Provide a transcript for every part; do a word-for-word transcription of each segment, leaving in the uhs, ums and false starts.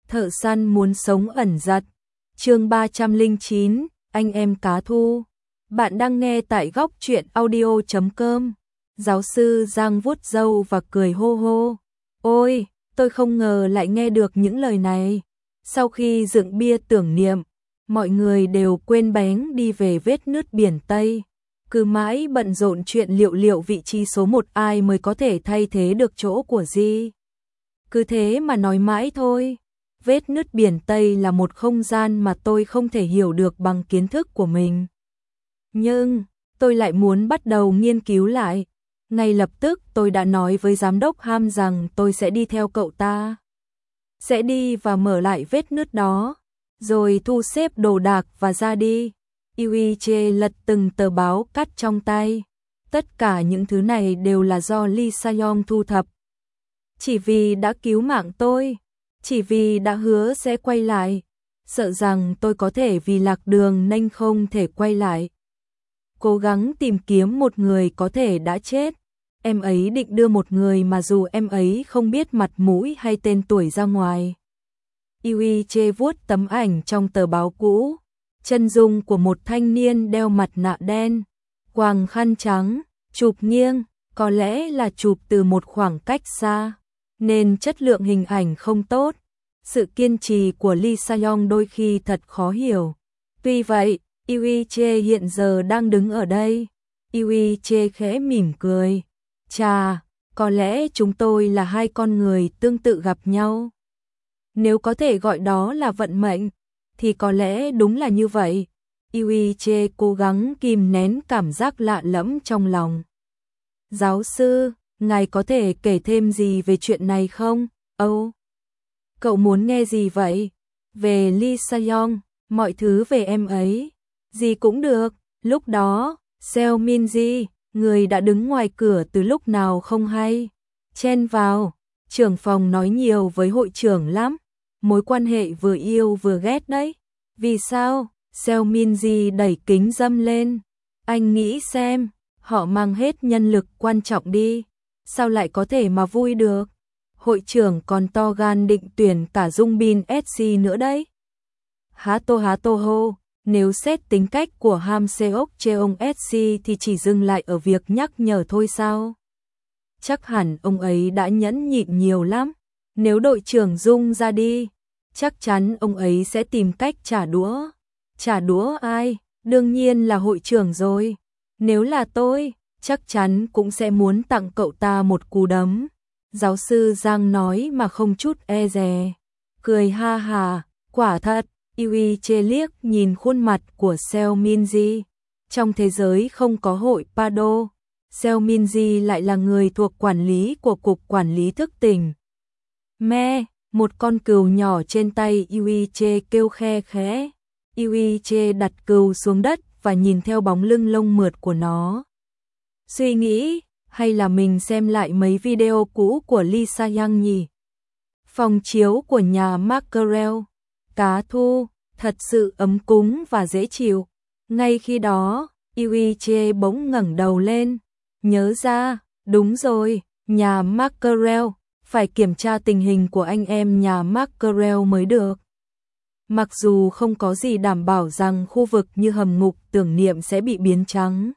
Thợ săn muốn sống ẩn giật. Chương ba trăm lẻ chín, anh em cá thu. Bạn đang nghe tại góc truyện audio chấm com. Giáo sư Giang vuốt râu và cười hô hô. Ôi, tôi không ngờ lại nghe được những lời này. Sau khi dựng bia tưởng niệm, mọi người đều quên bén đi về vết nứt biển Tây. Cứ mãi bận rộn chuyện liệu liệu vị trí số một ai mới có thể thay thế được chỗ của Di. Cứ thế mà nói mãi thôi. Vết nứt biển Tây là một không gian mà tôi không thể hiểu được bằng kiến thức của mình. Nhưng, tôi lại muốn bắt đầu nghiên cứu lại. Ngay lập tức tôi đã nói với giám đốc Ham rằng tôi sẽ đi theo cậu ta. Sẽ đi và mở lại vết nứt đó, rồi thu xếp đồ đạc và ra đi. Yuiche lật từng tờ báo cắt trong tay. Tất cả những thứ này đều là do Lee Sa-yong thu thập. Chỉ vì đã cứu mạng tôi, chỉ vì đã hứa sẽ quay lại, sợ rằng tôi có thể vì lạc đường nên không thể quay lại. Cố gắng tìm kiếm một người có thể đã chết. Em ấy định đưa một người mà dù em ấy không biết mặt mũi hay tên tuổi ra ngoài. Yuiche vuốt tấm ảnh trong tờ báo cũ. Chân dung của một thanh niên đeo mặt nạ đen, quàng khăn trắng, chụp nghiêng, có lẽ là chụp từ một khoảng cách xa, nên chất lượng hình ảnh không tốt. Sự kiên trì của Lee Sa-yong đôi khi thật khó hiểu. Tuy vậy, Yuiche hiện giờ đang đứng ở đây. Yuiche khẽ mỉm cười. Chà, có lẽ chúng tôi là hai con người tương tự gặp nhau. Nếu có thể gọi đó là vận mệnh, thì có lẽ đúng là như vậy. Yuiche cố gắng kìm nén cảm giác lạ lẫm trong lòng. Giáo sư, ngài có thể kể thêm gì về chuyện này không? Âu, cậu muốn nghe gì vậy? Về Lee Sa-yong, mọi thứ về em ấy. Gì cũng được. Lúc đó, Seo Min-ji, người đã đứng ngoài cửa từ lúc nào không hay, chen vào. Trưởng phòng nói nhiều với hội trưởng lắm. Mối quan hệ vừa yêu vừa ghét đấy. Vì sao? Seo Min-ji đẩy kính dâm lên. Anh nghĩ xem, họ mang hết nhân lực quan trọng đi. Sao lại có thể mà vui được? Hội trưởng còn to gan định tuyển cả Dung Bin ét xê nữa đấy. Há tô há tô hô, nếu xét tính cách của Ham Seok Cheong ét xê thì chỉ dừng lại ở việc nhắc nhở thôi sao? Chắc hẳn ông ấy đã nhẫn nhịn nhiều lắm. Nếu đội trưởng Dung ra đi, chắc chắn ông ấy sẽ tìm cách trả đũa. Trả đũa ai? Đương nhiên là hội trưởng rồi. Nếu là tôi, chắc chắn cũng sẽ muốn tặng cậu ta một cú đấm. Giáo sư Giang nói mà không chút e dè. Cười ha hà, quả thật. Yuiche liếc nhìn khuôn mặt của Seo Min-ji. Trong thế giới không có hội Pado, Seo Min-ji lại là người thuộc quản lý của Cục Quản lý Thức tỉnh. Me, một con cừu nhỏ trên tay Yuiche kêu khe khẽ. Yuiche đặt cừu xuống đất và nhìn theo bóng lưng lông mượt của nó. Suy nghĩ, hay là mình xem lại mấy video cũ của Lee Sa-yong nhỉ? Phòng chiếu của nhà Mackerel, cá thu, thật sự ấm cúng và dễ chịu. Ngay khi đó, Yuiche bỗng ngẩng đầu lên. Nhớ ra, đúng rồi, nhà Mackerel, phải kiểm tra tình hình của anh em nhà Mackerel mới được. Mặc dù không có gì đảm bảo rằng khu vực như hầm ngục tưởng niệm sẽ bị biến trắng,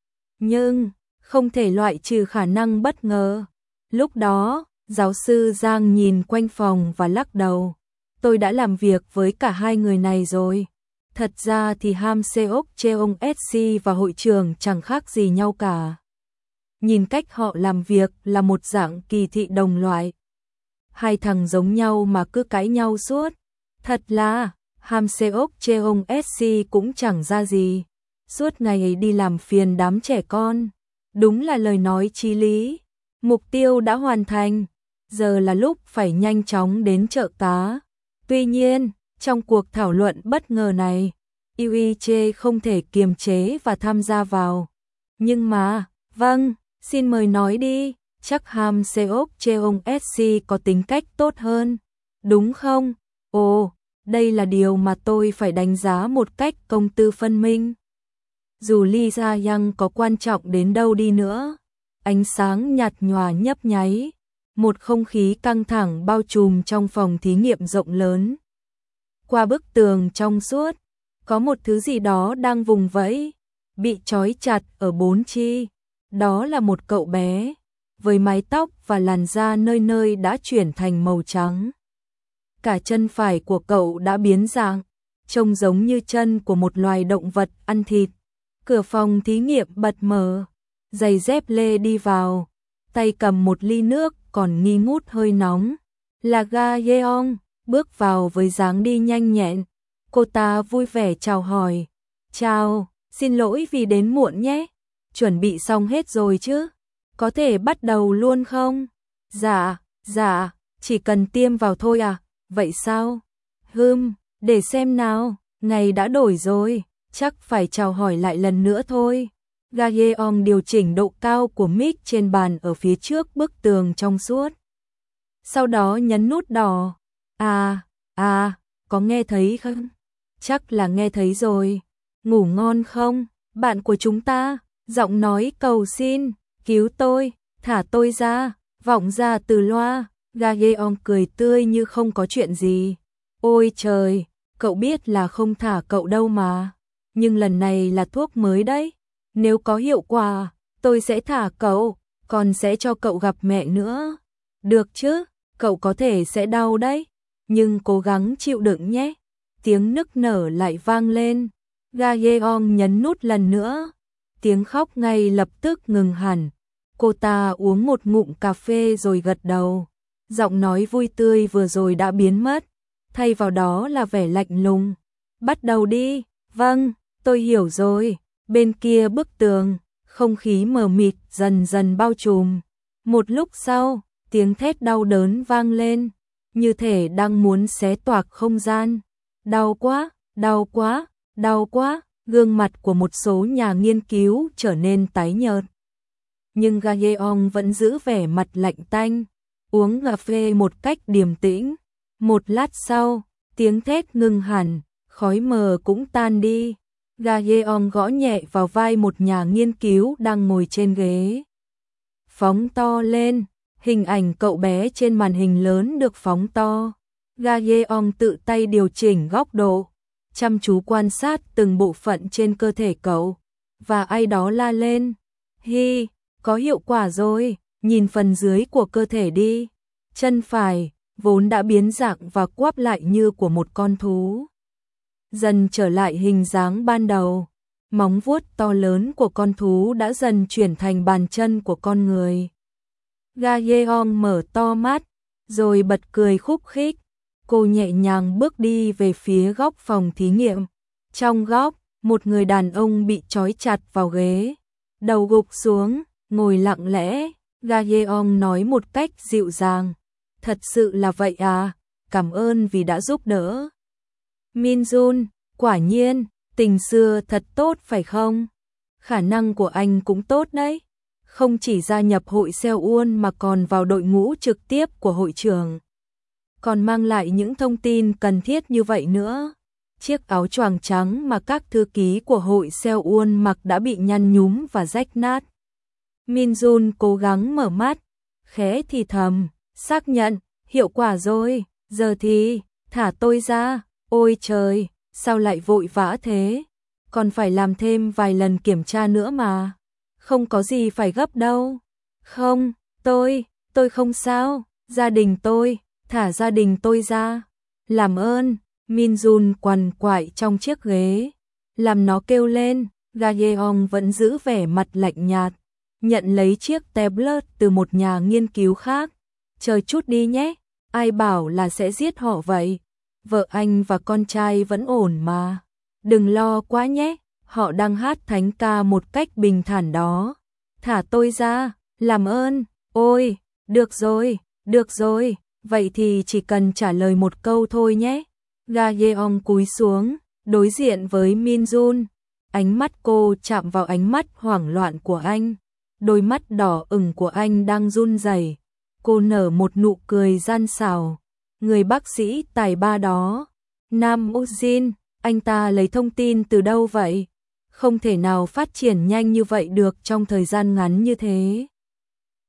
nhưng không thể loại trừ khả năng bất ngờ. Lúc đó, giáo sư Giang nhìn quanh phòng và lắc đầu. Tôi đã làm việc với cả hai người này rồi. Thật ra thì Ham Seok Cheong ét xê và hội trưởng chẳng khác gì nhau cả. Nhìn cách họ làm việc là một dạng kỳ thị đồng loại. Hai thằng giống nhau mà cứ cãi nhau suốt. Thật là, Ham Seok Cheong ét xê cũng chẳng ra gì. Suốt ngày ấy đi làm phiền đám trẻ con. Đúng là lời nói chí lý. Mục tiêu đã hoàn thành. Giờ là lúc phải nhanh chóng đến chợ cá. Tuy nhiên, trong cuộc thảo luận bất ngờ này, Yuiche không thể kiềm chế và tham gia vào. Nhưng mà, vâng, xin mời nói đi, chắc Ham Seok Cheong ét xê có tính cách tốt hơn, đúng không? Ồ, đây là điều mà tôi phải đánh giá một cách công tư phân minh. Dù Lee Sa-yong có quan trọng đến đâu đi nữa, ánh sáng nhạt nhòa nhấp nháy, Một không khí căng thẳng bao trùm trong phòng thí nghiệm rộng lớn. Qua bức tường trong suốt, có một thứ gì đó đang vùng vẫy, bị trói chặt ở bốn chi. Đó là một cậu bé, với mái tóc và làn da nơi nơi đã chuyển thành màu trắng. Cả chân phải của cậu đã biến dạng, trông giống như chân của một loài động vật ăn thịt. Cửa phòng thí nghiệm bật mở, giày dép lê đi vào, tay cầm một ly nước còn nghi ngút hơi nóng. Là Ga Yeong, bước vào với dáng đi nhanh nhẹn. Cô ta vui vẻ chào hỏi. Chào, xin lỗi vì đến muộn nhé. Chuẩn bị xong hết rồi chứ? Có thể bắt đầu luôn không? Dạ, dạ, chỉ cần tiêm vào thôi à? Vậy sao? Hừm, để xem nào, ngày đã đổi rồi, chắc phải chào hỏi lại lần nữa thôi. Ga Yeong điều chỉnh độ cao của mic trên bàn ở phía trước bức tường trong suốt. Sau đó nhấn nút đỏ. À, à, có nghe thấy không? Chắc là nghe thấy rồi. Ngủ ngon không? Bạn của chúng ta, giọng nói cầu xin, cứu tôi, thả tôi ra, vọng ra từ loa. Ga Yeong cười tươi như không có chuyện gì. Ôi trời, cậu biết là không thả cậu đâu mà. Nhưng lần này là thuốc mới đấy. Nếu có hiệu quả, tôi sẽ thả cậu, còn sẽ cho cậu gặp mẹ nữa. Được chứ, cậu có thể sẽ đau đấy, nhưng cố gắng chịu đựng nhé. Tiếng nức nở lại vang lên. Ga Yeong nhấn nút lần nữa. Tiếng khóc ngay lập tức ngừng hẳn. Cô ta uống một ngụm cà phê rồi gật đầu. Giọng nói vui tươi vừa rồi đã biến mất, thay vào đó là vẻ lạnh lùng. Bắt đầu đi. Vâng, tôi hiểu rồi. Bên kia bức tường, không khí mờ mịt dần dần bao trùm. Một lúc sau, tiếng thét đau đớn vang lên, như thể đang muốn xé toạc không gian. Đau quá, đau quá, đau quá. Gương mặt của một số nhà nghiên cứu trở nên tái nhợt. Nhưng Ga Yeong vẫn giữ vẻ mặt lạnh tanh, uống cà phê một cách điềm tĩnh. Một lát sau, tiếng thét ngừng hẳn, khói mờ cũng tan đi. Ga Yeong gõ nhẹ vào vai một nhà nghiên cứu đang ngồi trên ghế. Phóng to lên, hình ảnh cậu bé trên màn hình lớn được phóng to. Ga Yeong tự tay điều chỉnh góc độ, chăm chú quan sát từng bộ phận trên cơ thể cậu. Và ai đó la lên. Hi, có hiệu quả rồi, nhìn phần dưới của cơ thể đi. Chân phải, vốn đã biến dạng và quắp lại như của một con thú, dần trở lại hình dáng ban đầu. Móng vuốt to lớn của con thú đã dần chuyển thành bàn chân của con người. Ga Yeong mở to mắt, rồi bật cười khúc khích. Cô nhẹ nhàng bước đi về phía góc phòng thí nghiệm. Trong góc, một người đàn ông bị trói chặt vào ghế, đầu gục xuống, ngồi lặng lẽ. Ga Yeong nói một cách dịu dàng. Thật sự là vậy à, cảm ơn vì đã giúp đỡ. Min Jun, quả nhiên, tình xưa thật tốt phải không? Khả năng của anh cũng tốt đấy. Không chỉ gia nhập hội Seoul mà còn vào đội ngũ trực tiếp của hội trưởng. Còn mang lại những thông tin cần thiết như vậy nữa. Chiếc áo choàng trắng mà các thư ký của hội Seoul mặc đã bị nhăn nhúm và rách nát. Min Jun cố gắng mở mắt, khẽ thì thầm, xác nhận, hiệu quả rồi, giờ thì, thả tôi ra. Ôi trời, sao lại vội vã thế? Còn phải làm thêm vài lần kiểm tra nữa mà. Không có gì phải gấp đâu. Không, tôi, tôi không sao, gia đình tôi, thả gia đình tôi ra. Làm ơn, Min Jun quằn quại trong chiếc ghế, làm nó kêu lên. Ga Yeong vẫn giữ vẻ mặt lạnh nhạt, nhận lấy chiếc tablet từ một nhà nghiên cứu khác. Chờ chút đi nhé, ai bảo là sẽ giết họ vậy? Vợ anh và con trai vẫn ổn mà. Đừng lo quá nhé, họ đang hát thánh ca một cách bình thản đó. Thả tôi ra, làm ơn. Ôi, được rồi, được rồi, vậy thì chỉ cần trả lời một câu thôi nhé. Ga Yeong cúi xuống, đối diện với Min Jun. Ánh mắt cô chạm vào ánh mắt hoảng loạn của anh. Đôi mắt đỏ ửng của anh đang run rẩy. Cô nở một nụ cười gian xảo. Người bác sĩ tài ba đó, Nam Ujin, anh ta lấy thông tin từ đâu vậy? Không thể nào phát triển nhanh như vậy được trong thời gian ngắn như thế.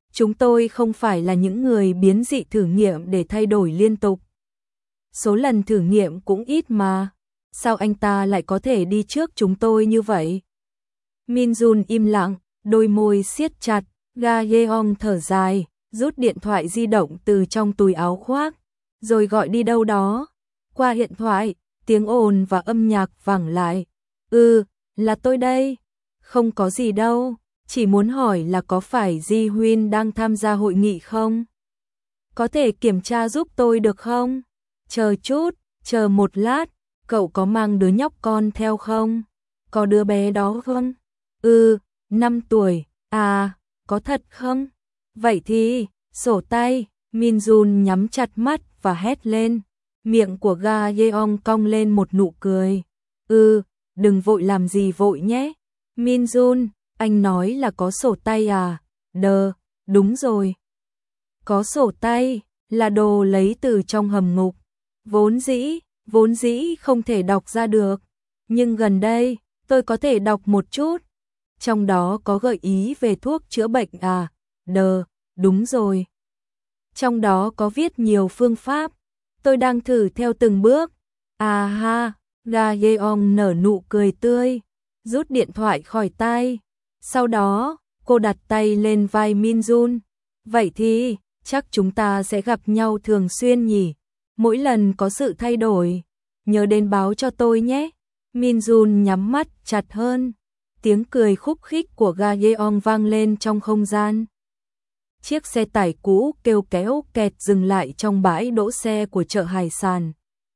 Chúng tôi không phải là những người biến dị thử nghiệm để thay đổi liên tục. Số lần thử nghiệm cũng ít mà. Sao anh ta lại có thể đi trước chúng tôi như vậy? Min Jun im lặng, đôi môi siết chặt. Ga Yeong thở dài, rút điện thoại di động từ trong túi áo khoác, rồi gọi đi đâu đó. Qua điện thoại, tiếng ồn và âm nhạc vẳng lại. Ừ, là tôi đây. Không có gì đâu, chỉ muốn hỏi là có phải Ji Huyên đang tham gia hội nghị không? Có thể kiểm tra giúp tôi được không? Chờ chút, chờ một lát, cậu có mang đứa nhóc con theo không? Có đứa bé đó không? Ừ, năm tuổi, à, có thật không? Vậy thì, sổ tay, Min Jun nhắm chặt mắt và hét lên. Miệng của Ga Yeong cong lên một nụ cười. Ừ, đừng vội làm gì vội nhé. Min Jun, anh nói là có sổ tay à? Đờ, đúng rồi. Có sổ tay, là đồ lấy từ trong hầm ngục. Vốn dĩ, vốn dĩ không thể đọc ra được. Nhưng gần đây, tôi có thể đọc một chút. Trong đó có gợi ý về thuốc chữa bệnh à? Đờ, đúng rồi. Trong đó có viết nhiều phương pháp. Tôi đang thử theo từng bước. À ha, Ga Yeong nở nụ cười tươi, rút điện thoại khỏi tay. Sau đó, cô đặt tay lên vai Min Jun. Vậy thì, chắc chúng ta sẽ gặp nhau thường xuyên nhỉ? Mỗi lần có sự thay đổi, nhớ đến báo cho tôi nhé. Min Jun nhắm mắt chặt hơn. Tiếng cười khúc khích của Ga Yeong vang lên trong không gian. Chiếc xe tải cũ kêu kéo kẹt dừng lại trong bãi đỗ xe của chợ hải sản.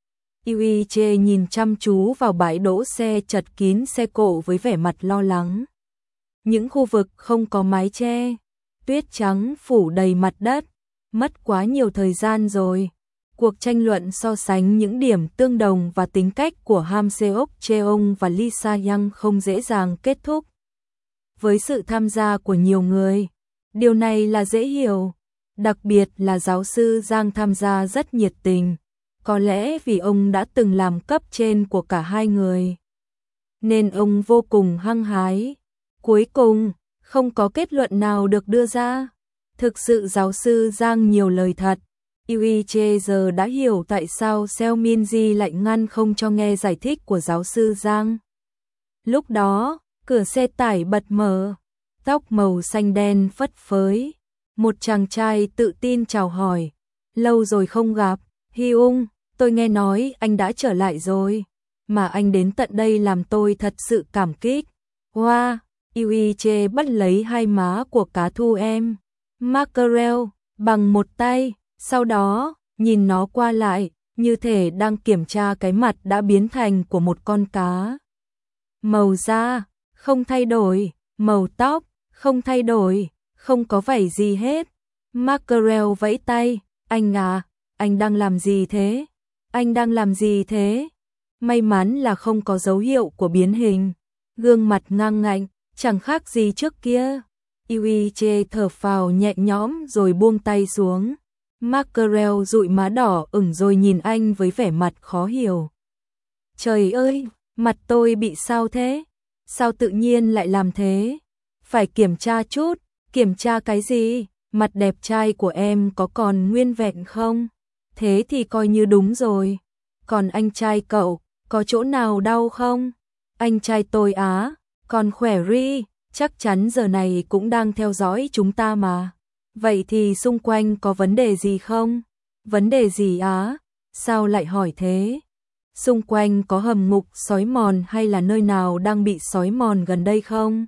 Yui Che nhìn chăm chú vào bãi đỗ xe chật kín xe cộ với vẻ mặt lo lắng. Những khu vực không có mái che, tuyết trắng phủ đầy mặt đất, mất quá nhiều thời gian rồi. Cuộc tranh luận so sánh những điểm tương đồng và tính cách của Ham Seok Cheong và Lee Sa Young không dễ dàng kết thúc. Với sự tham gia của nhiều người, điều này là dễ hiểu, đặc biệt là giáo sư Giang tham gia rất nhiệt tình, có lẽ vì ông đã từng làm cấp trên của cả hai người. Nên ông vô cùng hăng hái. Cuối cùng, không có kết luận nào được đưa ra. Thực sự giáo sư Giang nhiều lời thật. Yui Che giờ đã hiểu tại sao Seo Min Ji lại ngăn không cho nghe giải thích của giáo sư Giang. Lúc đó, cửa xe tải bật mở, tóc màu xanh đen phất phới. Một chàng trai tự tin chào hỏi. Lâu rồi không gặp, Hyung, tôi nghe nói anh đã trở lại rồi. Mà anh đến tận đây làm tôi thật sự cảm kích. Wow, Yui Che bắt lấy hai má của cá thu em. Mackerel, bằng một tay. Sau đó, nhìn nó qua lại, như thể đang kiểm tra cái mặt đã biến thành của một con cá. Màu da, không thay đổi, màu tóc, không thay đổi, không có vảy gì hết. Mackerel vẫy tay, anh à, anh đang làm gì thế? Anh đang làm gì thế? May mắn là không có dấu hiệu của biến hình. Gương mặt ngang ngạnh, chẳng khác gì trước kia. Yui Che thở phào nhẹ nhõm rồi buông tay xuống. Mackerel dụi má đỏ ửng rồi nhìn anh với vẻ mặt khó hiểu. Trời ơi, mặt tôi bị sao thế? Sao tự nhiên lại làm thế? Phải kiểm tra chút, kiểm tra cái gì? Mặt đẹp trai của em có còn nguyên vẹn không? Thế thì coi như đúng rồi. Còn anh trai cậu, có chỗ nào đau không? Anh trai tôi á, còn khỏe ri, chắc chắn giờ này cũng đang theo dõi chúng ta mà. Vậy thì xung quanh có vấn đề gì không? Vấn đề gì á? Sao lại hỏi thế? Xung quanh có hầm ngục sói mòn hay là nơi nào đang bị sói mòn gần đây không?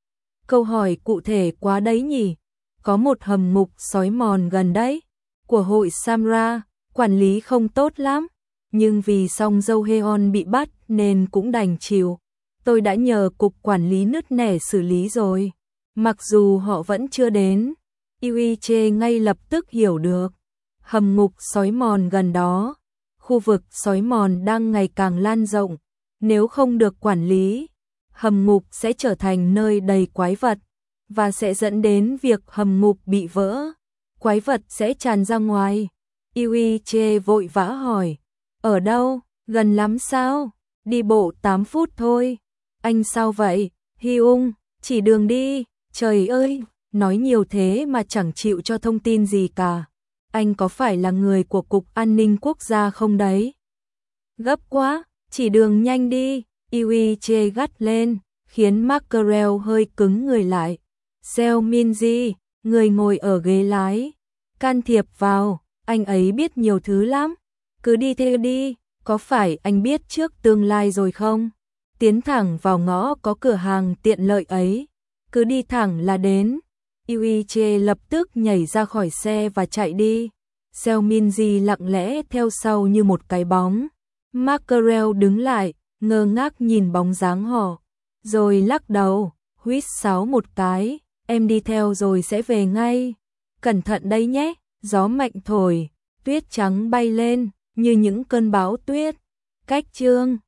Câu hỏi cụ thể quá đấy nhỉ? Có một hầm ngục sói mòn gần đấy, của hội Samra, quản lý không tốt lắm. Nhưng vì Song Dâu Heon bị bắt nên cũng đành chịu. Tôi đã nhờ cục quản lý nứt nẻ xử lý rồi. Mặc dù họ vẫn chưa đến. Yui Che ngay lập tức hiểu được. Hầm ngục sói mòn gần đó. Khu vực sói mòn đang ngày càng lan rộng. Nếu không được quản lý, hầm ngục sẽ trở thành nơi đầy quái vật. Và sẽ dẫn đến việc hầm ngục bị vỡ. Quái vật sẽ tràn ra ngoài. Yui Che vội vã hỏi. Ở đâu? Gần lắm sao? Đi bộ tám phút thôi. Anh sao vậy? Hyung, chỉ đường đi. Trời ơi, nói nhiều thế mà chẳng chịu cho thông tin gì cả. Anh có phải là người của Cục An ninh Quốc gia không đấy? Gấp quá, chỉ đường nhanh đi, Yui chê gắt lên, khiến Mackerel hơi cứng người lại. Seo Minji, người ngồi ở ghế lái, can thiệp vào, anh ấy biết nhiều thứ lắm, cứ đi theo đi, có phải anh biết trước tương lai rồi không? Tiến thẳng vào ngõ có cửa hàng tiện lợi ấy, cứ đi thẳng là đến. Yuiche lập tức nhảy ra khỏi xe và chạy đi. Seo Minji lặng lẽ theo sau như một cái bóng. Mackerel đứng lại, ngơ ngác nhìn bóng dáng họ, rồi lắc đầu, huýt sáo một cái, em đi theo rồi sẽ về ngay. Cẩn thận đấy nhé, gió mạnh thổi, tuyết trắng bay lên, như những cơn bão tuyết. Cách chương